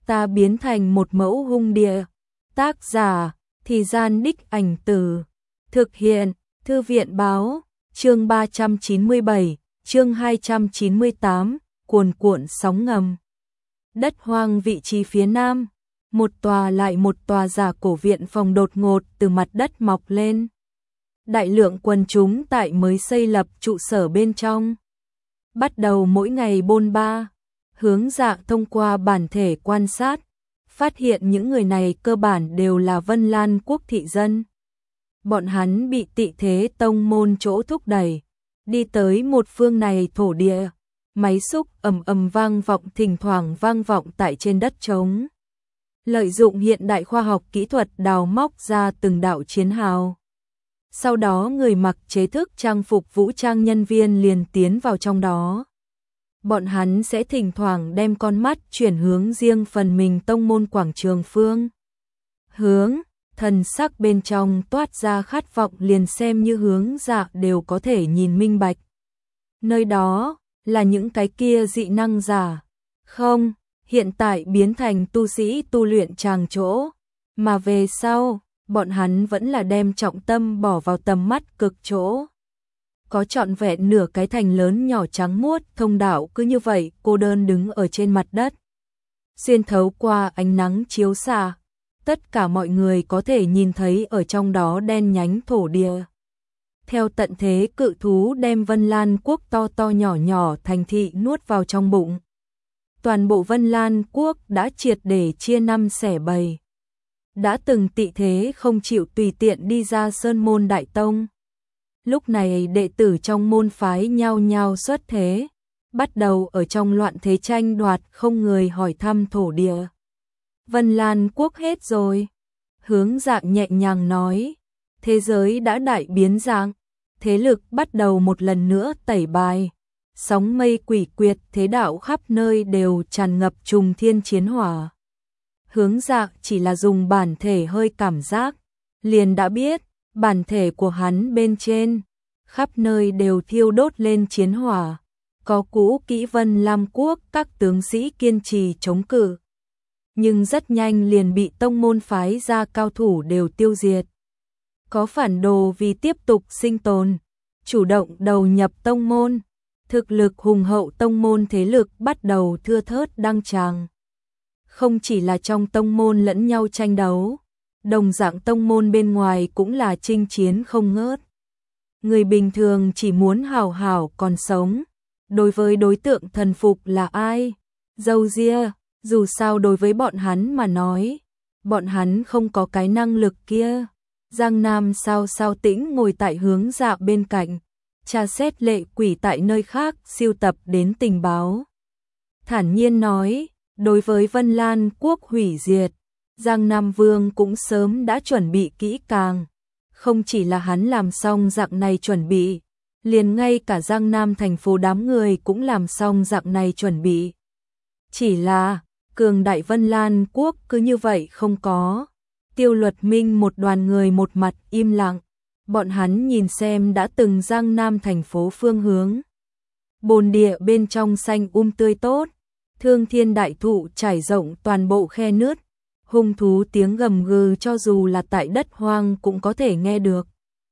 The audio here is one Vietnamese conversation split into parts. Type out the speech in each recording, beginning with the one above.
ta biến thành một mẫu hung địa. Tác giả, Thì Gian Đích Ảnh Từ. Thực hiện, Thư viện Báo, chương 397, chương 298, cuồn cuộn sóng ngầm. Đất hoang vị trí phía nam, một tòa lại một tòa giả cổ viện phòng đột ngột từ mặt đất mọc lên. Đại lượng quần chúng tại mới xây lập trụ sở bên trong. Bắt đầu mỗi ngày bôn ba, Hướng Dạ thông qua bản thể quan sát, phát hiện những người này cơ bản đều là Vân Lan quốc thị dân. Bọn hắn bị Tị Thế Tông môn chỗ thúc đẩy, đi tới một phương này thổ địa, máy xúc ầm ầm vang vọng thỉnh thoảng vang vọng tại trên đất trống. Lợi dụng hiện đại khoa học kỹ thuật đào móc ra từng đạo chiến hào. Sau đó người mặc chế thức trang phục vũ trang nhân viên liền tiến vào trong đó. Bọn hắn sẽ thỉnh thoảng đem con mắt chuyển hướng riêng phần mình tông môn quảng trường phương hướng, thần sắc bên trong toát ra khát vọng liền xem như Hướng Dạ đều có thể nhìn minh bạch. Nơi đó là những cái kia dị năng giả, không, hiện tại biến thành tu sĩ tu luyện tràng chỗ, mà về sau, bọn hắn vẫn là đem trọng tâm bỏ vào tầm mắt cực chỗ. Có trọn vẹn nửa cái thành lớn nhỏ trắng muốt thông đạo cứ như vậy cô đơn đứng ở trên mặt đất. Xuyên thấu qua ánh nắng chiếu xạ, tất cả mọi người có thể nhìn thấy ở trong đó đen nhánh thổ địa. Theo tận thế cự thú đem Vân Lan quốc to to nhỏ nhỏ thành thị nuốt vào trong bụng. Toàn bộ Vân Lan quốc đã triệt để chia năm xẻ bảy. Đã từng Tị Thế không chịu tùy tiện đi ra Sơn Môn Đại Tông. Lúc này đệ tử trong môn phái nhao nhao xuất thế, bắt đầu ở trong loạn thế tranh đoạt không người hỏi thăm thổ địa. Vân Lan quốc hết rồi. Hướng Dạ nhẹ nhàng nói, thế giới đã đại biến dạng, thế lực bắt đầu một lần nữa tẩy bài. Sóng mây quỷ quyệt thế đạo khắp nơi đều tràn ngập trùng thiên chiến hỏa. Hướng Dạ chỉ là dùng bản thể hơi cảm giác, liền đã biết, bản thể của hắn bên trên, khắp nơi đều thiêu đốt lên chiến hỏa. Có cũ kỹ Vân Lam quốc các tướng sĩ kiên trì chống cự, nhưng rất nhanh liền bị tông môn phái ra cao thủ đều tiêu diệt. Có phản đồ vì tiếp tục sinh tồn, chủ động đầu nhập tông môn, thực lực hùng hậu tông môn thế lực bắt đầu thưa thớt đăng tràng. Không chỉ là trong tông môn lẫn nhau tranh đấu, đồng dạng tông môn bên ngoài cũng là chinh chiến không ngớt. Người bình thường chỉ muốn hảo hảo còn sống, đối với đối tượng thần phục là ai? Dâu ria, dù sao đối với bọn hắn mà nói, bọn hắn không có cái năng lực kia. Giang Nam sao tĩnh ngồi tại Hướng Dạ bên cạnh, tra xét lệ quỷ tại nơi khác siêu tập đến tình báo. Thản nhiên nói, đối với Vân Lan quốc hủy diệt, Giang Nam Vương cũng sớm đã chuẩn bị kỹ càng. Không chỉ là hắn làm xong dạng này chuẩn bị, liền ngay cả Giang Nam thành phố đám người cũng làm xong dạng này chuẩn bị. Chỉ là, cường đại Vân Lan quốc cứ như vậy không có. Tiêu Luật Minh một đoàn người một mặt im lặng, bọn hắn nhìn xem đã từng Giang Nam thành phố phương hướng. Bồn địa bên trong xanh tươi tốt, Thương Thiên đại thụ trải rộng toàn bộ khe nứt, hung thú tiếng gầm gừ cho dù là tại đất hoang cũng có thể nghe được.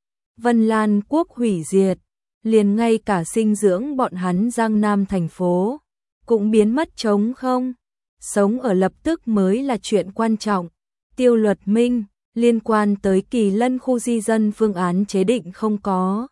Vân Lan quốc hủy diệt, liền ngay cả sinh dưỡng bọn hắn Giang Nam thành phố cũng biến mất trống không. Sống ở lập tức mới là chuyện quan trọng. Tiêu Luật Minh, liên quan tới Kỳ Lân khu di dân phương án chế định không có.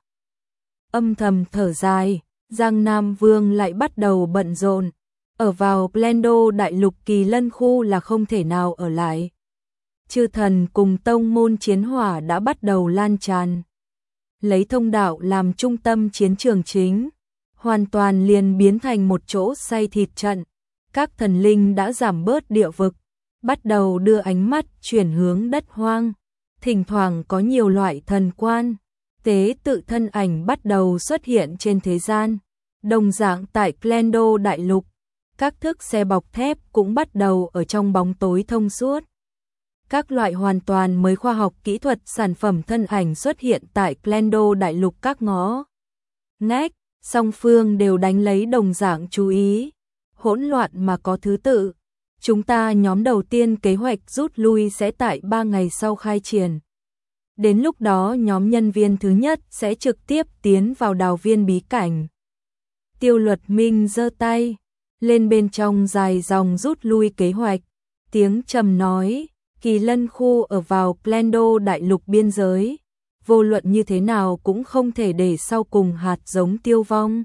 Âm thầm thở dài, Giang Nam Vương lại bắt đầu bận rộn. Ở vào Plendo đại lục Kỳ Lân khu là không thể nào ở lại. Chư thần cùng tông môn chiến hỏa đã bắt đầu lan tràn. Lấy thông đạo làm trung tâm chiến trường chính, hoàn toàn liền biến thành một chỗ xay thịt trận. Các thần linh đã giảm bớt địa vực, bắt đầu đưa ánh mắt chuyển hướng đất hoang. Thỉnh thoảng có nhiều loại thần quan, tế tự thân ảnh bắt đầu xuất hiện trên thế gian. Đồng dạng tại Plendo đại lục, các thức xe bọc thép cũng bắt đầu ở trong bóng tối thông suốt. Các loại hoàn toàn mới khoa học kỹ thuật sản phẩm thân ảnh xuất hiện tại Plendo đại lục các ngõ ngách, song phương đều đánh lấy đồng dạng chú ý. Hỗn loạn mà có thứ tự, Chúng ta nhóm đầu tiên kế hoạch rút lui sẽ tại 3 ngày sau khai triển. Đến lúc đó nhóm nhân viên thứ nhất sẽ trực tiếp tiến vào đào viên bí cảnh. Tiêu Luật Minh giơ tay lên bên trong dài dòng rút lui kế hoạch, tiếng trầm nói, Kỳ Lân khu ở vào Plendo đại lục biên giới, vô luận như thế nào cũng không thể để sau cùng hạt giống tiêu vong.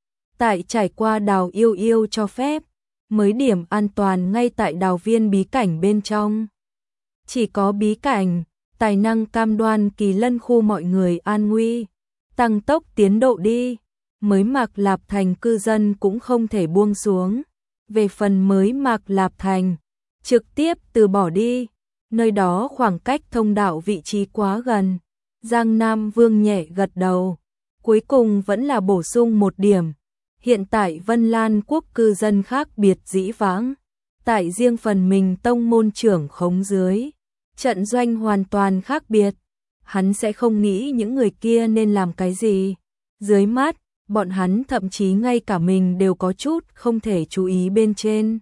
Tại trải qua đào yêu yêu cho phép, mới điểm an toàn ngay tại đào viên bí cảnh bên trong. Chỉ có bí cảnh, tài năng cam đoan Kỳ Lân khu mọi người an nguy, tăng tốc tiến độ đi, mới Mạc Lạp Thành cư dân cũng không thể buông xuống. Về phần mới Mạc Lạp Thành, trực tiếp từ bỏ đi, nơi đó khoảng cách thông đạo vị trí quá gần. Giang Nam Vương nhẹ gật đầu, cuối cùng vẫn là bổ sung một điểm. Hiện tại Vân Lan quốc cư dân khác biệt dĩ vãng, tại riêng phần mình tông môn trưởng khống dưới, trận doanh hoàn toàn khác biệt, hắn sẽ không nghĩ những người kia nên làm cái gì. Dưới mắt, bọn hắn thậm chí ngay cả mình đều có chút không thể chú ý bên trên.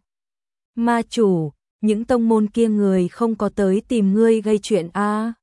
Ma chủ, những tông môn kia người không có tới tìm ngươi gây chuyện a?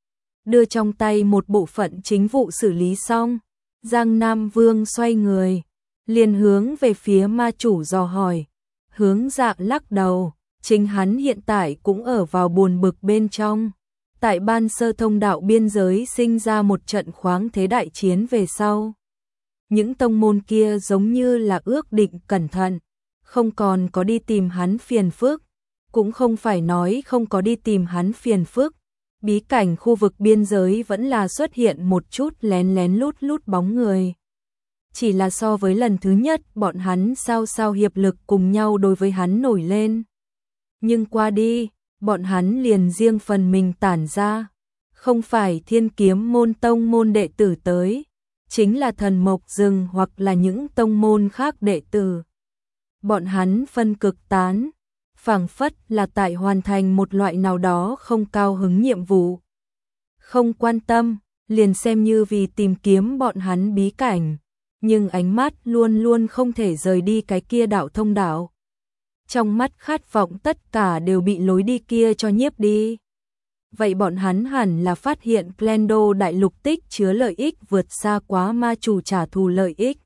Đưa trong tay một bộ phận chính vụ xử lý xong, Giang Nam Vương xoay người, liền hướng về phía ma chủ dò hỏi. Hướng Dạ lắc đầu, chính hắn hiện tại cũng ở vào buồn bực bên trong. Tại ban sơ thông đạo biên giới sinh ra một trận khoáng thế đại chiến về sau. Những tông môn kia giống như là ước định cẩn thận, không còn có đi tìm hắn phiền phức, cũng không phải nói không có đi tìm hắn phiền phức. Bí cảnh khu vực biên giới vẫn là xuất hiện một chút lén lén lút lút bóng người. Chỉ là so với lần thứ nhất bọn hắn sao hiệp lực cùng nhau đối với hắn nổi lên. Nhưng qua đi, bọn hắn liền riêng phần mình tản ra. Không phải Thiên Kiếm môn tông môn đệ tử tới, chính là Thần Mộc Rừng hoặc là những tông môn khác đệ tử. Bọn hắn phân cực tán, phảng phất là tại hoàn thành một loại nào đó không cao hứng nhiệm vụ. Không quan tâm, liền xem như vì tìm kiếm bọn hắn bí cảnh, nhưng ánh mắt luôn luôn không thể rời đi cái kia đạo thông đạo. Trong mắt khát vọng tất cả đều bị lối đi kia cho nhiếp đi. Vậy bọn hắn hẳn là phát hiện Plendo đại lục tích chứa lợi ích vượt xa quá ma chủ trả thù lợi ích.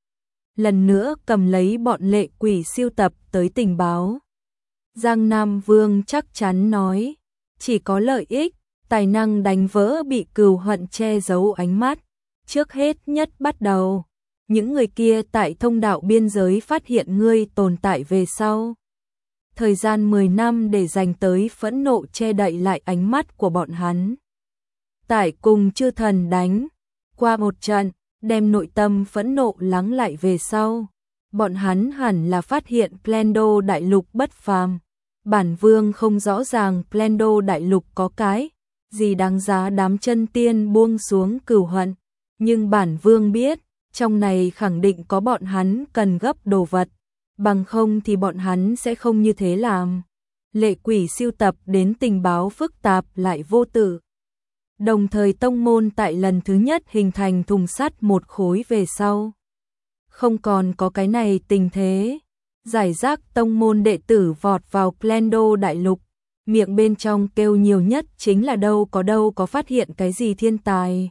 Lần nữa cầm lấy bọn lệ quỷ siêu tập tới tình báo. Giang Nam Vương chắc chắn nói, chỉ có lợi ích, tài năng đánh vỡ bị cừu hận che giấu ánh mắt. Trước hết nhất bắt đầu, những người kia tại thông đạo biên giới phát hiện ngươi tồn tại về sau. Thời gian 10 năm để dành tới phẫn nộ che đậy lại ánh mắt của bọn hắn. Tại cùng chư thần đánh, qua một trận, đem nội tâm phẫn nộ lắng lại về sau. Bọn hắn hẳn là phát hiện Plendo đại lục bất phàm. Bản vương không rõ ràng Plendo đại lục có cái gì đáng giá đám chân tiên buông xuống cừu hận. Nhưng bản vương biết, trong này khẳng định có bọn hắn cần gấp đồ vật. Bằng không thì bọn hắn sẽ không như thế làm. Lệ quỷ siêu tập đến tình báo phức tạp lại vô tử. Đồng thời tông môn tại lần thứ nhất hình thành thùng sắt một khối về sau. Không còn có cái này tình thế. Giải rác tông môn đệ tử vọt vào Plendo đại lục. Miệng bên trong kêu nhiều nhất chính là đâu có phát hiện cái gì thiên tài.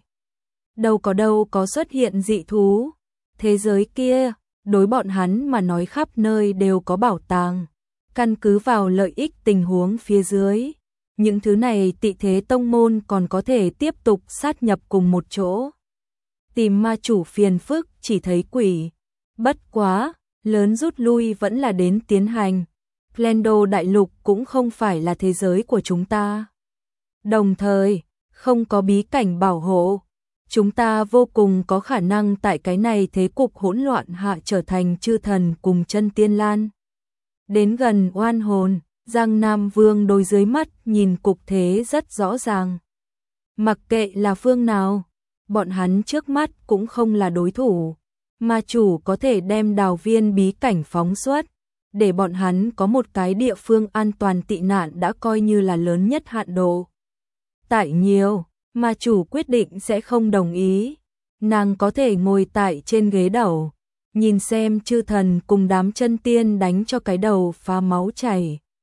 Đâu có xuất hiện dị thú. Thế giới kia, đối bọn hắn mà nói khắp nơi đều có bảo tàng. Căn cứ vào lợi ích tình huống phía dưới, những thứ này tị thế tông môn còn có thể tiếp tục sát nhập cùng một chỗ. Tìm ma chủ phiền phức chỉ thấy quỷ. Bất quá, lớn rút lui vẫn là đến tiến hành. Plendo đại lục cũng không phải là thế giới của chúng ta. Đồng thời, không có bí cảnh bảo hộ. Chúng ta vô cùng có khả năng tại cái này thế cục hỗn loạn hạ trở thành chư thần cùng chân tiên lan. Đến gần oan hồn, Giang Nam Vương đôi dưới mắt nhìn cục thế rất rõ ràng. Mặc kệ là phương nào, bọn hắn trước mắt cũng không là đối thủ. Ma chủ có thể đem đào viên bí cảnh phóng xuất, để bọn hắn có một cái địa phương an toàn tị nạn đã coi như là lớn nhất hạn độ. Tại nhiều, ma chủ quyết định sẽ không đồng ý. Nàng có thể ngồi tại trên ghế đầu, nhìn xem chư thần cùng đám chân tiên đánh cho cái đầu phá máu chảy.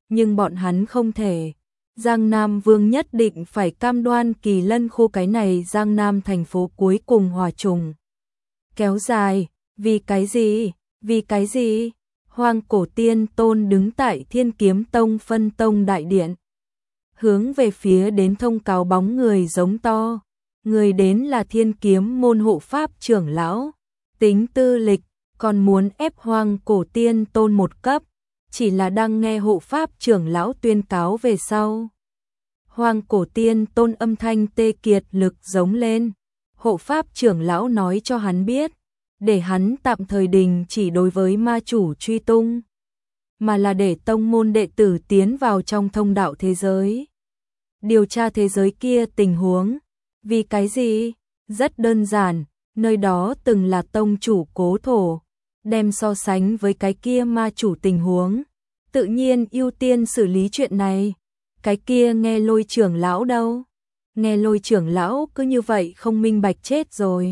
nhưng bọn hắn không thể. Giang Nam Vương nhất định phải cam đoan Kỳ Lân khu cái này Giang Nam thành phố cuối cùng hòa trùng. Kéo dài, vì cái gì? Vì cái gì? Hoang Cổ Tiên Tôn đứng tại Thiên Kiếm Tông phân tông đại điện, hướng về phía đến thông cáo bóng người giống to. Người đến là Thiên Kiếm môn hộ pháp trưởng lão, tính tư lịch, còn muốn ép Hoang Cổ Tiên Tôn một cấp, chỉ là đang nghe hộ pháp trưởng lão tuyên cáo về sau. Hoang Cổ Tiên Tôn âm thanh tê kiệt lực giống lên, hộ pháp trưởng lão nói cho hắn biết, để hắn tạm thời đình chỉ đối với ma chủ truy tung, mà là để tông môn đệ tử tiến vào trong thông đạo thế giới, điều tra thế giới kia tình huống. Vì cái gì? Rất đơn giản, nơi đó từng là tông chủ cố thổ, đem so sánh với cái kia ma chủ tình huống, tự nhiên ưu tiên xử lý chuyện này. Cái kia nghe Lôi trưởng lão đâu? Nghe Lôi trưởng lão cứ như vậy không minh bạch chết rồi.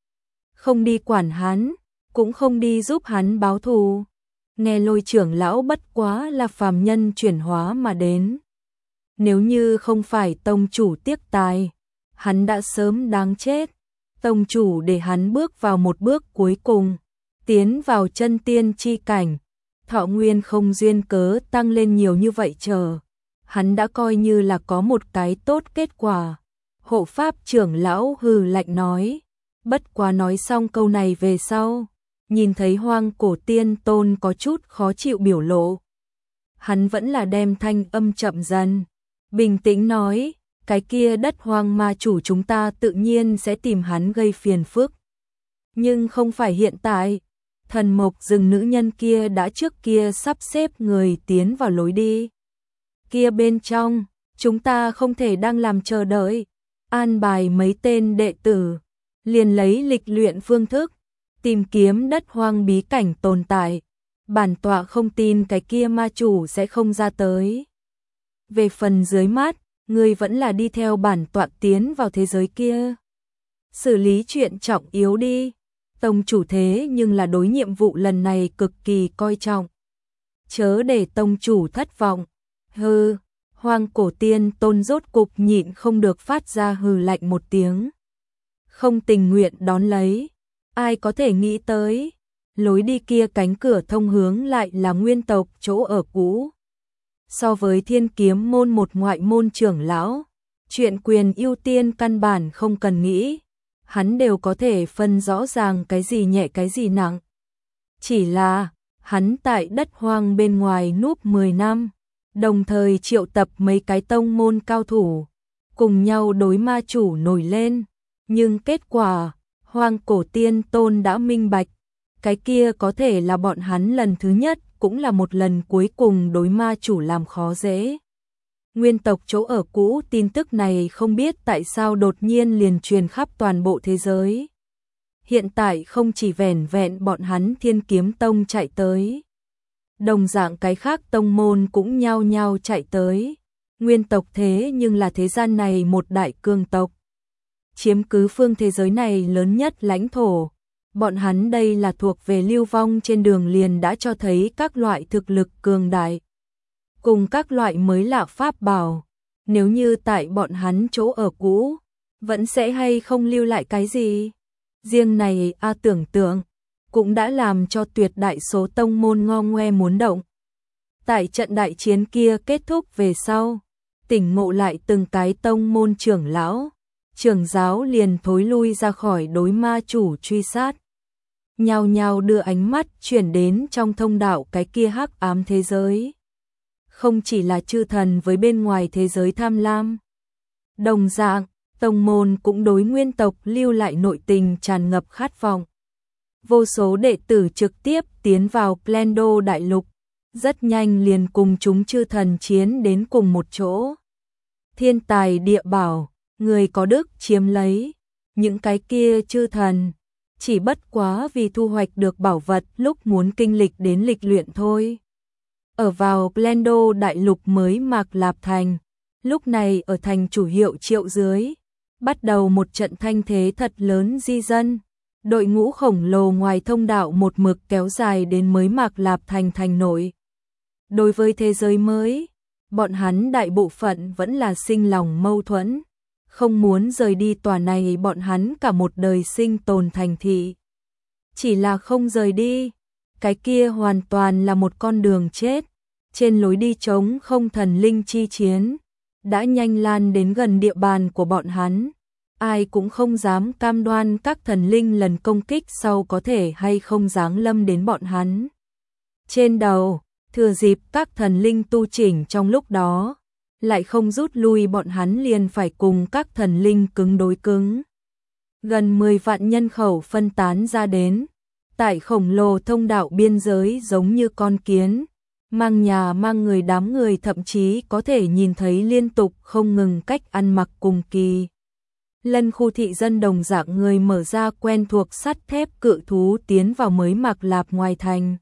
Không đi quản hắn, cũng không đi giúp hắn báo thù. Nghe Lôi trưởng lão bất quá là phàm nhân chuyển hóa mà đến. Nếu như không phải tông chủ tiếc tài, hắn đã sớm đáng chết. Tông chủ để hắn bước vào một bước cuối cùng, tiến vào chân tiên chi cảnh, thọ nguyên không duyên cớ tăng lên nhiều như vậy chờ. Hắn đã coi như là có một cái tốt kết quả. Hộ pháp trưởng lão hừ lạnh nói. Bất quá nói xong câu này về sau, nhìn thấy Hoang Cổ Tiên Tôn có chút khó chịu biểu lộ. Hắn vẫn là đem thanh âm chậm dần, bình tĩnh nói, cái kia đất hoang ma chủ chúng ta tự nhiên sẽ tìm hắn gây phiền phức. Nhưng không phải hiện tại, thần mộc rừng nữ nhân kia đã trước kia sắp xếp người tiến vào lối đi. Kia bên trong, chúng ta không thể đang làm chờ đợi, an bài mấy tên đệ tử, liền lấy lịch luyện phương thức, tìm kiếm đất hoang bí cảnh tồn tại. Bản tọa không tin cái kia ma chủ sẽ không ra tới. Về phần dưới mắt, ngươi vẫn là đi theo bản tọa tiến vào thế giới kia. Xử lý chuyện trọng yếu đi. Tông chủ thế nhưng là đối nhiệm vụ lần này cực kỳ coi trọng. Chớ để tông chủ thất vọng. Hừ, Hoang Cổ Tiên Tôn rốt cục nhịn không được phát ra hừ lạnh một tiếng. Không tình nguyện đón lấy. Ai có thể nghĩ tới, lối đi kia cánh cửa thông hướng lại là nguyên tộc chỗ ở cũ. So với Thiên Kiếm môn một ngoại môn trưởng lão, chuyện quyền ưu tiên căn bản không cần nghĩ, hắn đều có thể phân rõ ràng cái gì nhẹ cái gì nặng. Chỉ là, hắn tại đất hoang bên ngoài núp 10 năm, đồng thời triệu tập mấy cái tông môn cao thủ, cùng nhau đối ma chủ nổi lên, nhưng kết quả, Hoang Cổ Tiên Tôn đã minh bạch, cái kia có thể là bọn hắn lần thứ nhất, cũng là một lần cuối cùng đối ma chủ làm khó dễ. Nguyên tộc chỗ ở cũ tin tức này không biết tại sao đột nhiên liền truyền khắp toàn bộ thế giới. Hiện tại không chỉ vẻn vẹn bọn hắn Thiên Kiếm Tông chạy tới. Đồng dạng cái khác tông môn cũng nhao nhao chạy tới. Nguyên tộc thế nhưng là thế gian này một đại cường tộc. Chiếm cứ phương thế giới này lớn nhất lãnh thổ. Bọn hắn đây là thuộc về lưu vong trên đường liền đã cho thấy các loại thực lực cường đại. Cùng các loại mới lạ pháp bảo. Nếu như tại bọn hắn chỗ ở cũ, vẫn sẽ hay không lưu lại cái gì? Riêng này tưởng tượng, cũng đã làm cho tuyệt đại số tông môn ngo ngoe muốn động. Tại trận đại chiến kia kết thúc về sau, tỉnh ngộ lại từng cái tông môn trưởng lão, trưởng giáo liền thối lui ra khỏi đối ma chủ truy sát. Nhao nhao đưa ánh mắt chuyển đến trong thông đạo cái kia hắc ám thế giới. Không chỉ là chư thần với bên ngoài thế giới tham lam. Đồng dạng, tông môn cũng đối nguyên tộc lưu lại nội tình tràn ngập khát vọng. Vô số đệ tử trực tiếp tiến vào Plendo đại lục, rất nhanh liền cùng chúng chư thần chiến đến cùng một chỗ. Thiên tài địa bảo, người có đức chiếm lấy, những cái kia chư thần, chỉ bất quá vì thu hoạch được bảo vật lúc muốn kinh lịch đến lịch luyện thôi. Ở vào Plendo đại lục mới Mạc Lạp Thành, lúc này ở thành chủ hiệu Triệu dưới, bắt đầu một trận thanh thế thật lớn di dân. Đội ngũ khổng lồ ngoài thông đạo một mực kéo dài đến mới Mạc Lạp Thành thành nội. Đối với thế giới mới, bọn hắn đại bộ phận vẫn là sinh lòng mâu thuẫn, không muốn rời đi tòa này bọn hắn cả một đời sinh tồn thành thị. Chỉ là không rời đi, cái kia hoàn toàn là một con đường chết, trên lối đi trống không thần linh chi chiến, đã nhanh lan đến gần địa bàn của bọn hắn. Ai cũng không dám cam đoan các thần linh lần công kích sau có thể hay không giáng lâm đến bọn hắn. Trên đầu, thừa dịp các thần linh tu chỉnh trong lúc đó, lại không rút lui bọn hắn liền phải cùng các thần linh cứng đối cứng. Gần 10 vạn nhân khẩu phân tán ra đến, tại khổng lồ thông đạo biên giới giống như con kiến, mang nhà mang người đám người thậm chí có thể nhìn thấy liên tục không ngừng cách ăn mặc cùng kỳ. Lân khu thị dân đồng dạng người mở ra quen thuộc sắt thép cự thú tiến vào mới Mạc Lạp ngoài thành.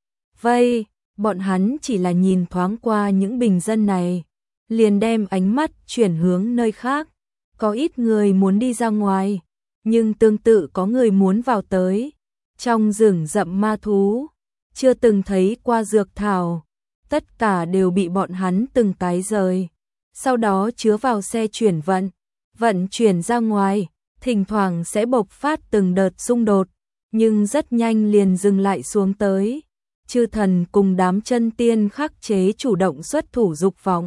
Vây, bọn hắn chỉ là nhìn thoáng qua những bình dân này, liền đem ánh mắt chuyển hướng nơi khác. Có ít người muốn đi ra ngoài, nhưng tương tự có người muốn vào tới. Trong rừng rậm ma thú, chưa từng thấy qua dược thảo, tất cả đều bị bọn hắn từng cái rời. Sau đó chứa vào xe chuyển vận chuyển ra ngoài, thỉnh thoảng sẽ bộc phát từng đợt xung đột, nhưng rất nhanh liền dừng lại xuống tới. Chư thần cùng đám chân tiên khắc chế chủ động xuất thủ dục vọng.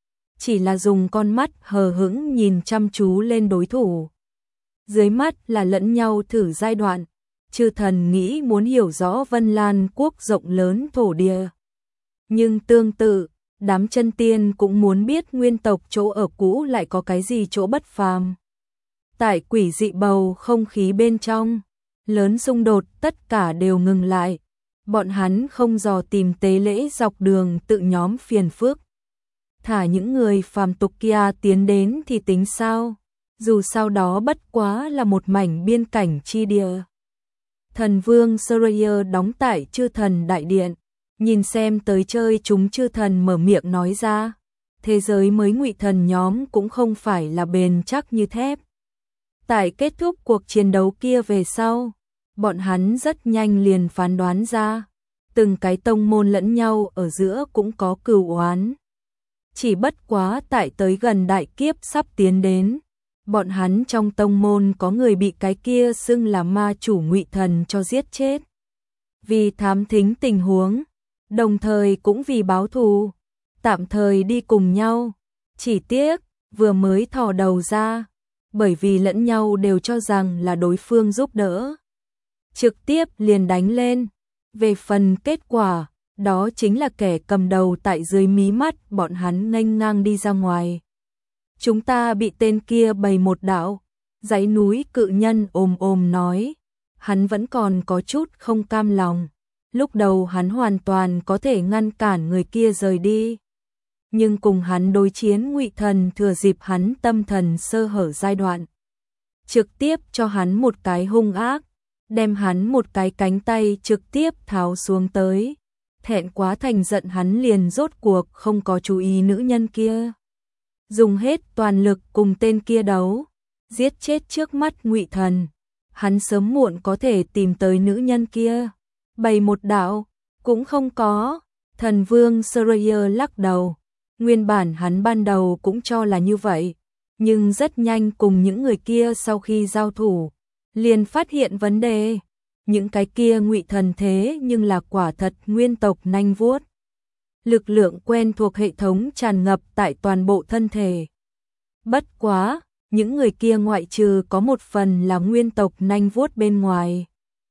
Chỉ là dùng con mắt hờ hững nhìn chăm chú lên đối thủ. Dưới mắt là lẫn nhau thử giai đoạn, chư thần nghĩ muốn hiểu rõ Vân Lan quốc rộng lớn thổ địa. Nhưng tương tự, đám chân tiên cũng muốn biết nguyên tộc chỗ ở cũ lại có cái gì chỗ bất phàm. Tại quỷ dị bầu không khí bên trong, lớn xung đột tất cả đều ngừng lại. Bọn hắn không dò tìm tế lễ dọc đường tự nhóm phiền phức. Thả những người phàm tục kia tiến đến thì tính sao, dù sau đó bất quá là một mảnh biên cảnh chi địa. Thần vương Surayer đóng tại chư thần đại điện, nhìn xem tới chơi chúng chư thần mở miệng nói ra, thế giới mới ngụy thần nhóm cũng không phải là bền chắc như thép. Tại kết thúc cuộc chiến đấu kia về sau, bọn hắn rất nhanh liền phán đoán ra, từng cái tông môn lẫn nhau ở giữa cũng có cừu oán. Chỉ bất quá tại tới gần đại kiếp sắp tiến đến, bọn hắn trong tông môn có người bị cái kia xưng là ma chủ ngụy thần cho giết chết. Vì thám thính tình huống, đồng thời cũng vì báo thù, tạm thời đi cùng nhau. Chỉ tiếc, vừa mới thò đầu ra, bởi vì lẫn nhau đều cho rằng là đối phương giúp đỡ, trực tiếp liền đánh lên. Về phần kết quả, đó chính là kẻ cầm đầu tại dưới mí mắt bọn hắn nghênh ngang đi ra ngoài. Chúng ta bị tên kia bày một đạo, dãy núi cự nhân ồm nói, hắn vẫn còn có chút không cam lòng. Lúc đầu hắn hoàn toàn có thể ngăn cản người kia rời đi, nhưng cùng hắn đối chiến ngụy thần thừa dịp hắn tâm thần sơ hở giai đoạn, trực tiếp cho hắn một cái hung ác, đem hắn một cái cánh tay trực tiếp tháo xuống tới. Thẹn quá thành giận hắn liền rốt cuộc không có chú ý nữ nhân kia, dùng hết toàn lực cùng tên kia đấu, giết chết trước mắt ngụy thần. Hắn sớm muộn có thể tìm tới nữ nhân kia, bày một đạo cũng không có. Thần vương Surayer lắc đầu, nguyên bản hắn ban đầu cũng cho là như vậy, nhưng rất nhanh cùng những người kia sau khi giao thủ, liền phát hiện vấn đề. Những cái kia ngụy thần thế nhưng là quả thật nguyên tộc nanh vuốt. Lực lượng quen thuộc hệ thống tràn ngập tại toàn bộ thân thể. Bất quá, những người kia ngoại trừ có một phần là nguyên tộc nanh vuốt bên ngoài,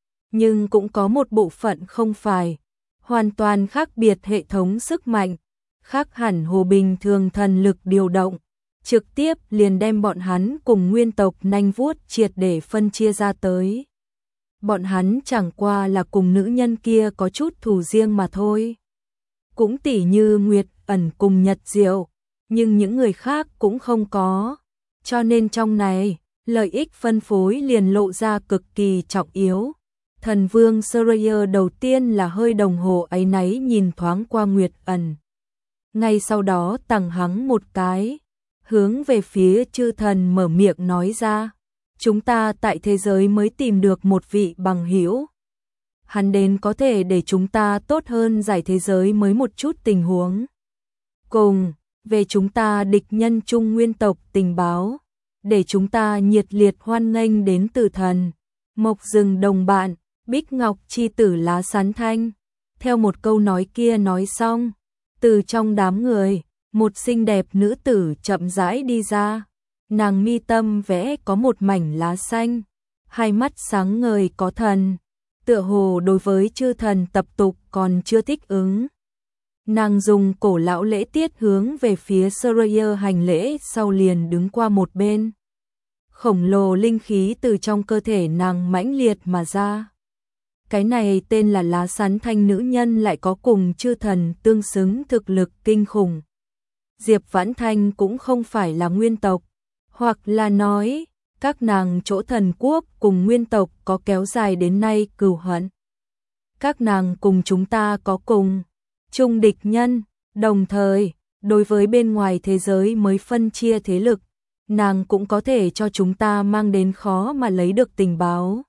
nhưng cũng có một bộ phận không phải, hoàn toàn khác biệt hệ thống sức mạnh, khác hẳn hồ bình thường thần lực điều động, trực tiếp liền đem bọn hắn cùng nguyên tộc nanh vuốt triệt để phân chia ra tới. Bọn hắn chẳng qua là cùng nữ nhân kia có chút thù riêng mà thôi. Cũng tỉ như Nguyệt Ẩn cùng Nhật Diệu, nhưng những người khác cũng không có. Cho nên trong này, lợi ích phân phối liền lộ ra cực kỳ trọng yếu. Thần vương Surayer đầu tiên là hơi đồng hồ áy náy nhìn thoáng qua Nguyệt Ẩn. Ngay sau đó tằng hắng một cái, hướng về phía chư thần mở miệng nói ra. Chúng ta tại thế giới mới tìm được một vị bằng hữu. hắn đến có thể để chúng ta tốt hơn giải thế giới mới một chút tình huống. Cùng, về chúng ta địch nhân Trung Nguyên tộc tình báo, để chúng ta nhiệt liệt hoan nghênh đến từ thần. Mộc rừng đồng bạn, Bích Ngọc chi tử lá sán thanh. Theo một câu nói kia nói xong, từ trong đám người, một xinh đẹp nữ tử chậm rãi đi ra. Nàng mi tâm vẽ có một mảnh lá xanh, hai mắt sáng ngời có thần, tựa hồ đối với chư thần tập tục còn chưa thích ứng. Nàng dùng cổ lão lễ tiết hướng về phía Sarayer hành lễ, sau liền đứng qua một bên. Khổng lồ linh khí từ trong cơ thể nàng mãnh liệt mà ra. Cái này tên là lá sán thanh nữ nhân lại có cùng chư thần tương xứng thực lực kinh khủng. Diệp Vãn Thanh cũng không phải là nguyên tộc, hoặc là nói, các nàng chỗ thần quốc cùng nguyên tộc có kéo dài đến nay cừu hận. Các nàng cùng chúng ta có cùng chung địch nhân, đồng thời, đối với bên ngoài thế giới mới phân chia thế lực, nàng cũng có thể cho chúng ta mang đến khó mà lấy được tình báo.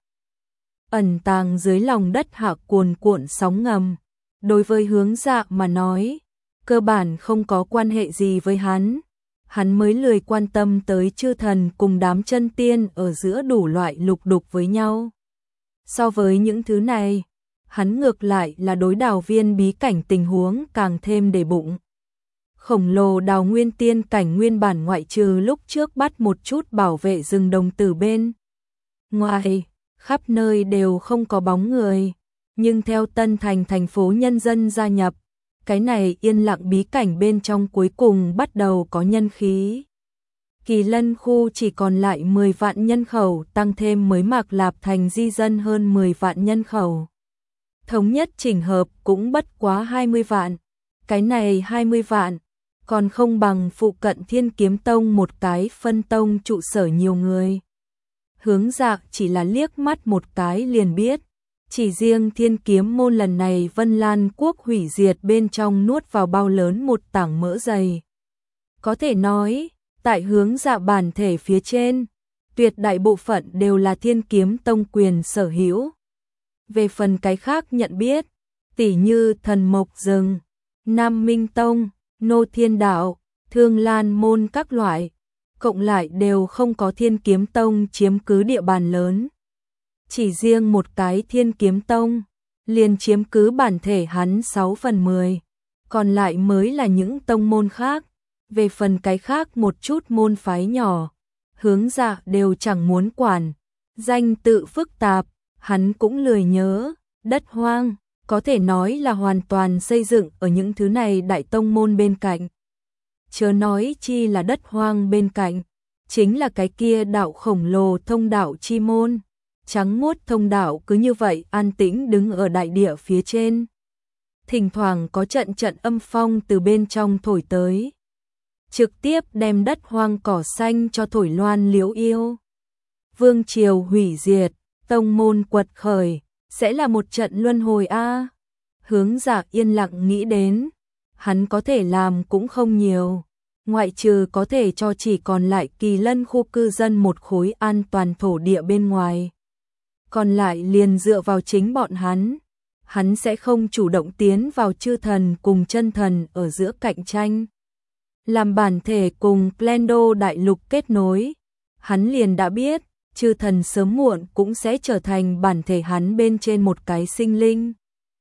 Ẩn tàng dưới lòng đất hạ cuồn cuộn sóng ngầm, đối với Hướng Dạ mà nói, cơ bản không có quan hệ gì với hắn mới lười quan tâm tới chư thần cùng đám chân tiên ở giữa đủ loại lục đục với nhau. So với những thứ này, hắn ngược lại là đối đào viên bí cảnh tình huống càng thêm để bụng. Khổng lồ đào nguyên tiên cảnh nguyên bản ngoại trừ lúc trước bắt một chút bảo vệ rừng đồng tử bên ngoài, khắp nơi đều không có bóng người, nhưng theo Tân Thành thành phố nhân dân gia nhập, cái này yên lặng bí cảnh bên trong cuối cùng bắt đầu có nhân khí. Kỳ Lân khu chỉ còn lại 10 vạn nhân khẩu, tăng thêm mới Mạc Lạp thành di dân hơn 10 vạn nhân khẩu. Thống nhất chỉnh hợp cũng bất quá 20 vạn. Cái này 20 vạn, còn không bằng phụ cận Thiên Kiếm Tông một cái phân tông trụ sở nhiều người. Hướng Dạ chỉ là liếc mắt một cái liền biết. Chỉ riêng Thiên Kiếm môn lần này Vân Lan quốc hủy diệt bên trong nuốt vào bao lớn một tảng mỡ dày. Có thể nói, tại Hướng Dạ bản thể phía trên, tuyệt đại bộ phận đều là Thiên Kiếm tông quyền sở hữu. Về phần cái khác nhận biết, tỉ như Thần Mộc Rừng, Nam Minh Tông, Nô Thiên Đạo, Thương Lan môn các loại, cộng lại đều không có Thiên Kiếm tông chiếm cứ địa bàn lớn. Chỉ riêng một cái Thiên Kiếm tông, liền chiếm cứ bản thể hắn 6/10, còn lại mới là những tông môn khác. Về phần cái khác một chút môn phái nhỏ, Hướng Dạ đều chẳng muốn quản, danh tự phức tạp, hắn cũng lười nhớ. Đất hoang, có thể nói là hoàn toàn xây dựng ở những thứ này đại tông môn bên cạnh. Chớ nói chi là đất hoang bên cạnh, chính là cái kia đạo khổng lồ thông đạo chi môn. Trắng muốt thông đạo cứ như vậy an tĩnh đứng ở đại địa phía trên. Thỉnh thoảng có trận trận âm phong từ bên trong thổi tới, trực tiếp đem đất hoang cỏ xanh cho thổi loan liễu yêu. Vương triều hủy diệt, tông môn quật khởi, sẽ là một trận luân hồi a. Hướng Dạ yên lặng nghĩ đến, hắn có thể làm cũng không nhiều, ngoại trừ có thể cho chỉ còn lại Kỳ Lân khu cư dân một khối an toàn thổ địa bên ngoài. Còn lại liền dựa vào chính bọn hắn sẽ không chủ động tiến vào chư thần cùng chân thần ở giữa cạnh tranh. Làm bản thể cùng Glendo đại lục kết nối, hắn liền đã biết, chư thần sớm muộn cũng sẽ trở thành bản thể hắn bên trên một cái sinh linh.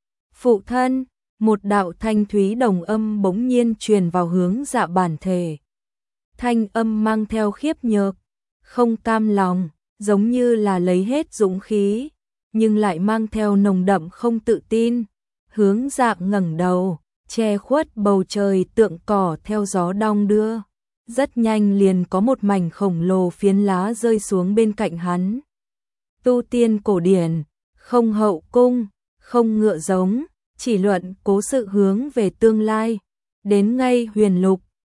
Phụ thân, một đạo thanh thúy đồng âm bỗng nhiên truyền vào Hướng Dạ bản thể. Thanh âm mang theo khiếp nhược, không cam lòng, giống như là lấy hết dũng khí, nhưng lại mang theo nồng đậm không tự tin. Hướng Dạ ngẩng đầu, che khuất bầu trời tượng cỏ theo gió đong đưa. Rất nhanh liền có một mảnh khổng lồ phiến lá rơi xuống bên cạnh hắn. Tu tiên cổ điển, không hậu cung, không ngựa giống, chỉ luận cố sự hướng về tương lai. Đến ngay huyền lục,